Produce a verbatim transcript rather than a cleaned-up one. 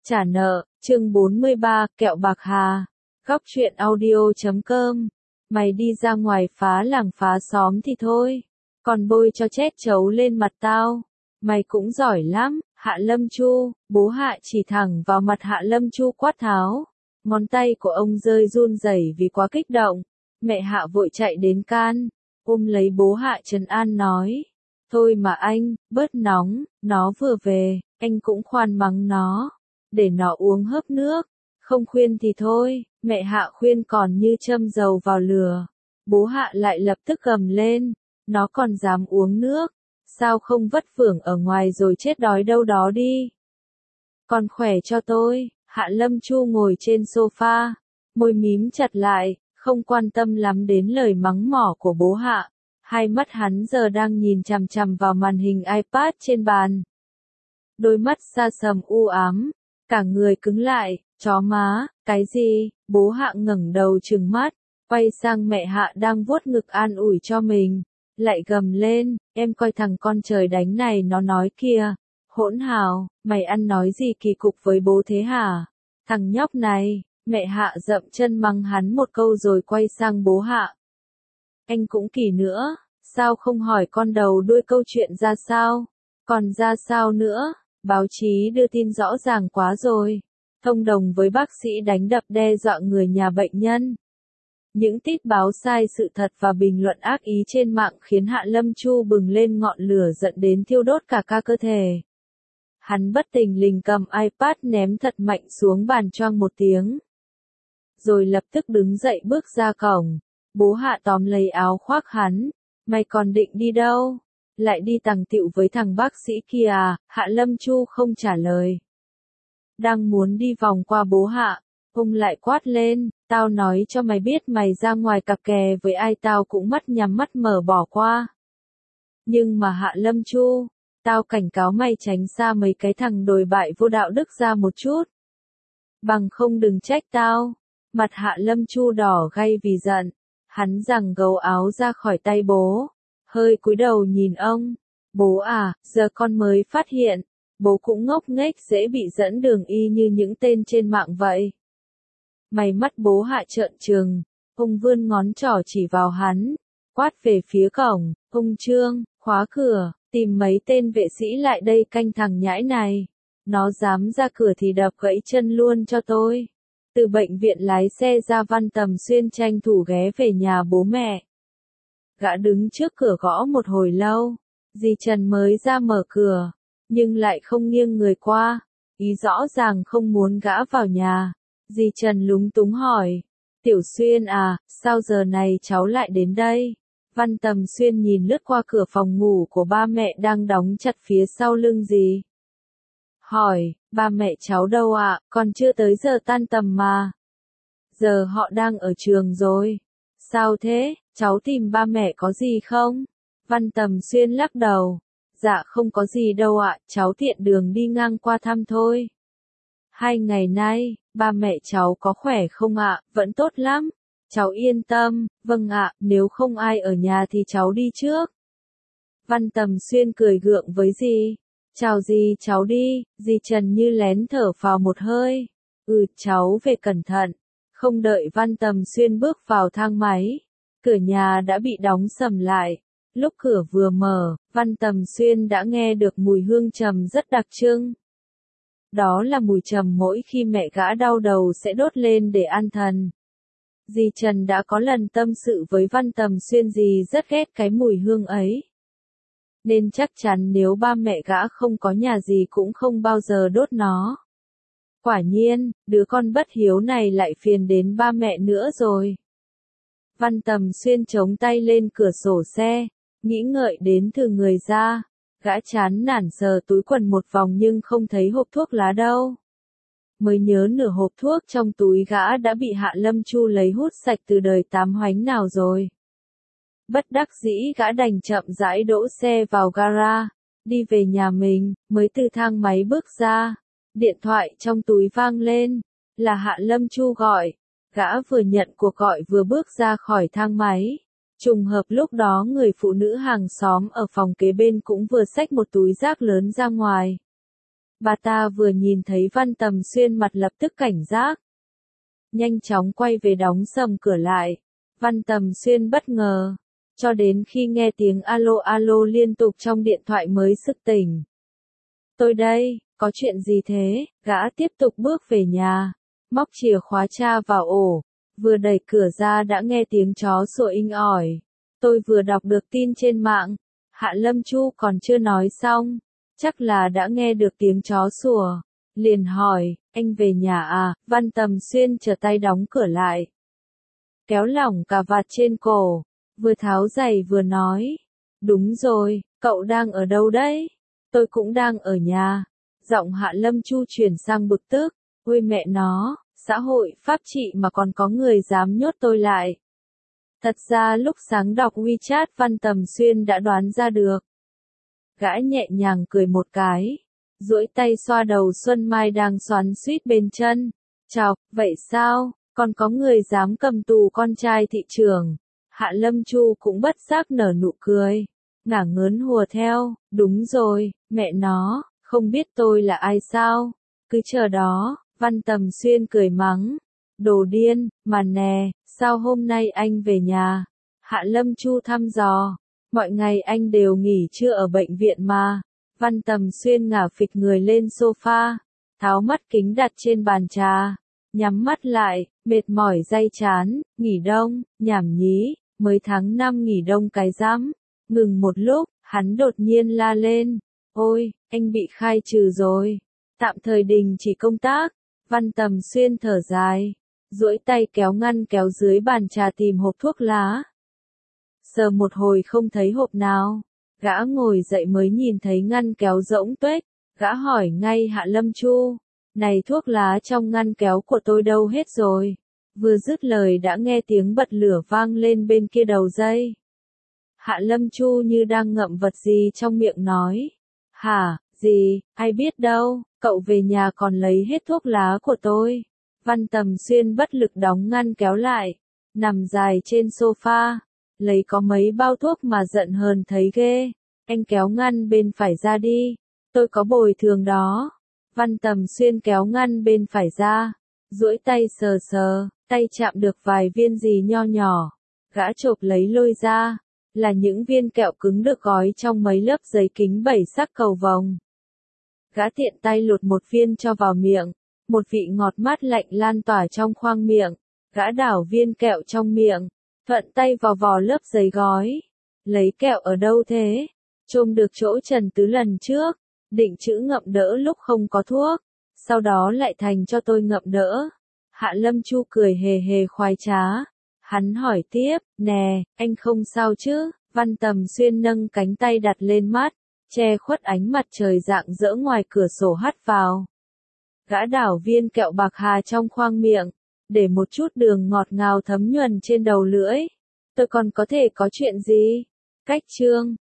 Trả nợ, chương bốn mươi ba, kẹo bạc hà. Góc truyện audio chấm com. Mày đi ra ngoài phá làng phá xóm thì thôi, còn bôi cho chét chấu lên mặt tao. Mày cũng giỏi lắm, Hạ Lâm Chu. Bố Hạ chỉ thẳng vào mặt Hạ Lâm Chu quát tháo. Ngón tay của ông rơi run rẩy vì quá kích động. Mẹ Hạ vội chạy đến can, ôm lấy bố Hạ trấn an nói. Thôi mà anh, bớt nóng, nó vừa về, anh cũng khoan mắng nó, để nó uống hớp nước, không khuyên thì thôi. Mẹ Hạ khuyên còn như châm dầu vào lửa. Bố Hạ lại lập tức gầm lên, nó còn dám uống nước, sao không vất vưởng ở ngoài rồi chết đói đâu đó đi. Còn khỏe cho tôi. Hạ Lâm Chu ngồi trên sofa, môi mím chặt lại, không quan tâm lắm đến lời mắng mỏ của bố Hạ. Hai mắt hắn giờ đang nhìn chằm chằm vào màn hình iPad trên bàn. Đôi mắt xa sầm u ám, cả người cứng lại. Chó má, cái gì? Bố Hạ ngẩng đầu trừng mắt, quay sang mẹ Hạ đang vuốt ngực an ủi cho mình, lại gầm lên, em coi thằng con trời đánh này nó nói kìa, hỗn hào, mày ăn nói gì kỳ cục với bố thế hả? Thằng nhóc này. Mẹ Hạ dậm chân mắng hắn một câu rồi quay sang bố Hạ. Anh cũng kỳ nữa, sao không hỏi con đầu đuôi câu chuyện ra sao? Còn ra sao nữa? Báo chí đưa tin rõ ràng quá rồi. Thông đồng với bác sĩ đánh đập đe dọa người nhà bệnh nhân. Những tít báo sai sự thật và bình luận ác ý trên mạng khiến Hạ Lâm Chu bừng lên ngọn lửa giận đến thiêu đốt cả ca cơ thể. Hắn bất thình lình cầm iPad ném thật mạnh xuống bàn choang một tiếng. Rồi lập tức đứng dậy bước ra cổng. Bố Hạ tóm lấy áo khoác hắn. Mày còn định đi đâu? Lại đi tàng tiệu với thằng bác sĩ kia à? Hạ Lâm Chu không trả lời. Đang muốn đi vòng qua bố Hạ, ông lại quát lên, tao nói cho mày biết mày ra ngoài cặp kè với ai tao cũng mắt nhắm mắt mở bỏ qua. Nhưng mà Hạ Lâm Chu, tao cảnh cáo mày tránh xa mấy cái thằng đồi bại vô đạo đức ra một chút. Bằng không đừng trách tao. Mặt Hạ Lâm Chu đỏ gay vì giận, hắn giằng gấu áo ra khỏi tay bố, hơi cúi đầu nhìn ông. Bố à, giờ con mới phát hiện, bố cũng ngốc nghếch dễ bị dẫn đường y như những tên trên mạng vậy. Mày mắt bố Hạ trợn trừng, ông vươn ngón trỏ chỉ vào hắn, quát về phía cổng, ông Trương, khóa cửa, tìm mấy tên vệ sĩ lại đây canh thằng nhãi này. Nó dám ra cửa thì đập gãy chân luôn cho tôi. Từ bệnh viện lái xe ra Văn Tầm Xuyên tranh thủ ghé về nhà bố mẹ. Gã đứng trước cửa gõ một hồi lâu, dì Trần mới ra mở cửa, nhưng lại không nghiêng người qua, ý rõ ràng không muốn gã vào nhà. Dì Trần lúng túng hỏi, Tiểu Xuyên à, sao giờ này cháu lại đến đây? Văn Tầm Xuyên nhìn lướt qua cửa phòng ngủ của ba mẹ đang đóng chặt phía sau lưng dì. Hỏi, ba mẹ cháu đâu ạ? À? Còn chưa tới giờ tan tầm mà. Giờ họ đang ở trường rồi. Sao thế, cháu tìm ba mẹ có gì không? Văn Tầm Xuyên lắc đầu. Dạ không có gì đâu ạ, à, cháu tiện đường đi ngang qua thăm thôi. Hai ngày nay, ba mẹ cháu có khỏe không ạ? À? Vẫn tốt lắm. Cháu yên tâm, vâng ạ, à, nếu không ai ở nhà thì cháu đi trước. Văn Tầm Xuyên cười gượng với dì. Chào dì, cháu đi. Dì Trần như lén thở phào một hơi. Ừ, cháu về cẩn thận. Không đợi Văn Tầm Xuyên bước vào thang máy, cửa nhà đã bị đóng sầm lại. Lúc cửa vừa mở, Văn Tầm Xuyên đã nghe được mùi hương trầm rất đặc trưng. Đó là mùi trầm mỗi khi mẹ gã đau đầu sẽ đốt lên để an thần. Dì Trần đã có lần tâm sự với Văn Tầm Xuyên dì rất ghét cái mùi hương ấy. Nên chắc chắn nếu ba mẹ gã không có nhà dì cũng không bao giờ đốt nó. Quả nhiên, đứa con bất hiếu này lại phiền đến ba mẹ nữa rồi. Văn Tầm Xuyên chống tay lên cửa sổ xe, nghĩ ngợi đến thử người ra. Gã chán nản sờ túi quần một vòng nhưng không thấy hộp thuốc lá đâu. Mới nhớ nửa hộp thuốc trong túi gã đã bị Hạ Lâm Chu lấy hút sạch từ đời tám hoánh nào rồi. Bất đắc dĩ gã đành chậm rãi đỗ xe vào gara, đi về nhà mình. Mới từ thang máy bước ra, điện thoại trong túi vang lên, là Hạ Lâm Chu gọi. Gã vừa nhận cuộc gọi vừa bước ra khỏi thang máy. Trùng hợp lúc đó người phụ nữ hàng xóm ở phòng kế bên cũng vừa xách một túi rác lớn ra ngoài. Bà ta vừa nhìn thấy Văn Tầm Xuyên mặt lập tức cảnh giác. Nhanh chóng quay về đóng sầm cửa lại. Văn Tầm Xuyên bất ngờ. Cho đến khi nghe tiếng alo alo liên tục trong điện thoại mới sực tỉnh. Tôi đây, có chuyện gì thế? Gã tiếp tục bước về nhà. Móc chìa khóa tra vào ổ. Vừa đẩy cửa ra đã nghe tiếng chó sủa inh ỏi. Tôi vừa đọc được tin trên mạng. Hạ Lâm Chu còn chưa nói xong. Chắc là đã nghe được tiếng chó sủa. Liền hỏi, anh về nhà à? Văn Tầm Xuyên trở tay đóng cửa lại. Kéo lỏng cà vạt trên cổ. Vừa tháo giày vừa nói. Đúng rồi, cậu đang ở đâu đấy? Tôi cũng đang ở nhà. Giọng Hạ Lâm Chu chuyển sang bực tức. Ôi mẹ nó, xã hội pháp trị mà còn có người dám nhốt tôi lại. Thật ra lúc sáng đọc WeChat Văn Tầm Xuyên đã đoán ra được. Gã nhẹ nhàng cười một cái. Duỗi tay xoa đầu Xuân Mai đang xoắn xuýt bên chân. Chọc, vậy sao, còn có người dám cầm tù con trai thị trưởng. Hạ Lâm Chu cũng bất giác nở nụ cười. Ngả ngớn hùa theo, đúng rồi, mẹ nó, không biết tôi là ai sao? Cứ chờ đó, Văn Tầm Xuyên cười mắng. Đồ điên, mà nè, sao hôm nay anh về nhà? Hạ Lâm Chu thăm dò. Mọi ngày anh đều nghỉ trưa ở bệnh viện mà. Văn Tầm Xuyên ngả phịch người lên sofa. Tháo mắt kính đặt trên bàn trà. Nhắm mắt lại, mệt mỏi day chán, nghỉ đông, nhảm nhí, mới tháng năm nghỉ đông cái rắm. Ngừng một lúc, hắn đột nhiên la lên. Ôi, anh bị khai trừ rồi. Tạm thời đình chỉ công tác. Văn Tầm Xuyên thở dài. Duỗi tay kéo ngăn kéo dưới bàn trà tìm hộp thuốc lá. Sờ một hồi không thấy hộp nào. Gã ngồi dậy mới nhìn thấy ngăn kéo rỗng tuếch. Gã hỏi ngay Hạ Lâm Chu. Này thuốc lá trong ngăn kéo của tôi đâu hết rồi? Vừa dứt lời đã nghe tiếng bật lửa vang lên bên kia đầu dây. Hạ Lâm Chu như đang ngậm vật gì trong miệng nói. Hả, gì, ai biết đâu, cậu về nhà còn lấy hết thuốc lá của tôi. Văn Tầm Xuyên bất lực đóng ngăn kéo lại. Nằm dài trên sofa. Lấy có mấy bao thuốc mà giận hờn thấy ghê. Anh kéo ngăn bên phải ra đi. Tôi có bồi thường đó. Văn Tầm Xuyên kéo ngăn bên phải ra. Duỗi tay sờ sờ, tay chạm được vài viên gì nho nhỏ. Gã chộp lấy lôi ra. Là những viên kẹo cứng được gói trong mấy lớp giấy kính bảy sắc cầu vồng. Gã tiện tay lột một viên cho vào miệng. Một vị ngọt mát lạnh lan tỏa trong khoang miệng. Gã đảo viên kẹo trong miệng. Thuận tay vào vò lớp giấy gói. Lấy kẹo ở đâu thế? Trông được chỗ Trần Tứ lần trước. Định chữ ngậm đỡ lúc không có thuốc. Sau đó lại thành cho tôi ngậm đỡ. Hạ Lâm Chu cười hề hề khoái trá. Hắn hỏi tiếp, nè, anh không sao chứ? Văn Tầm Xuyên nâng cánh tay đặt lên mắt. Che khuất ánh mặt trời rạng rỡ ngoài cửa sổ hắt vào. Gã đảo viên kẹo bạc hà trong khoang miệng. Để một chút đường ngọt ngào thấm nhuần trên đầu lưỡi. Tôi còn có thể có chuyện gì? Cách chương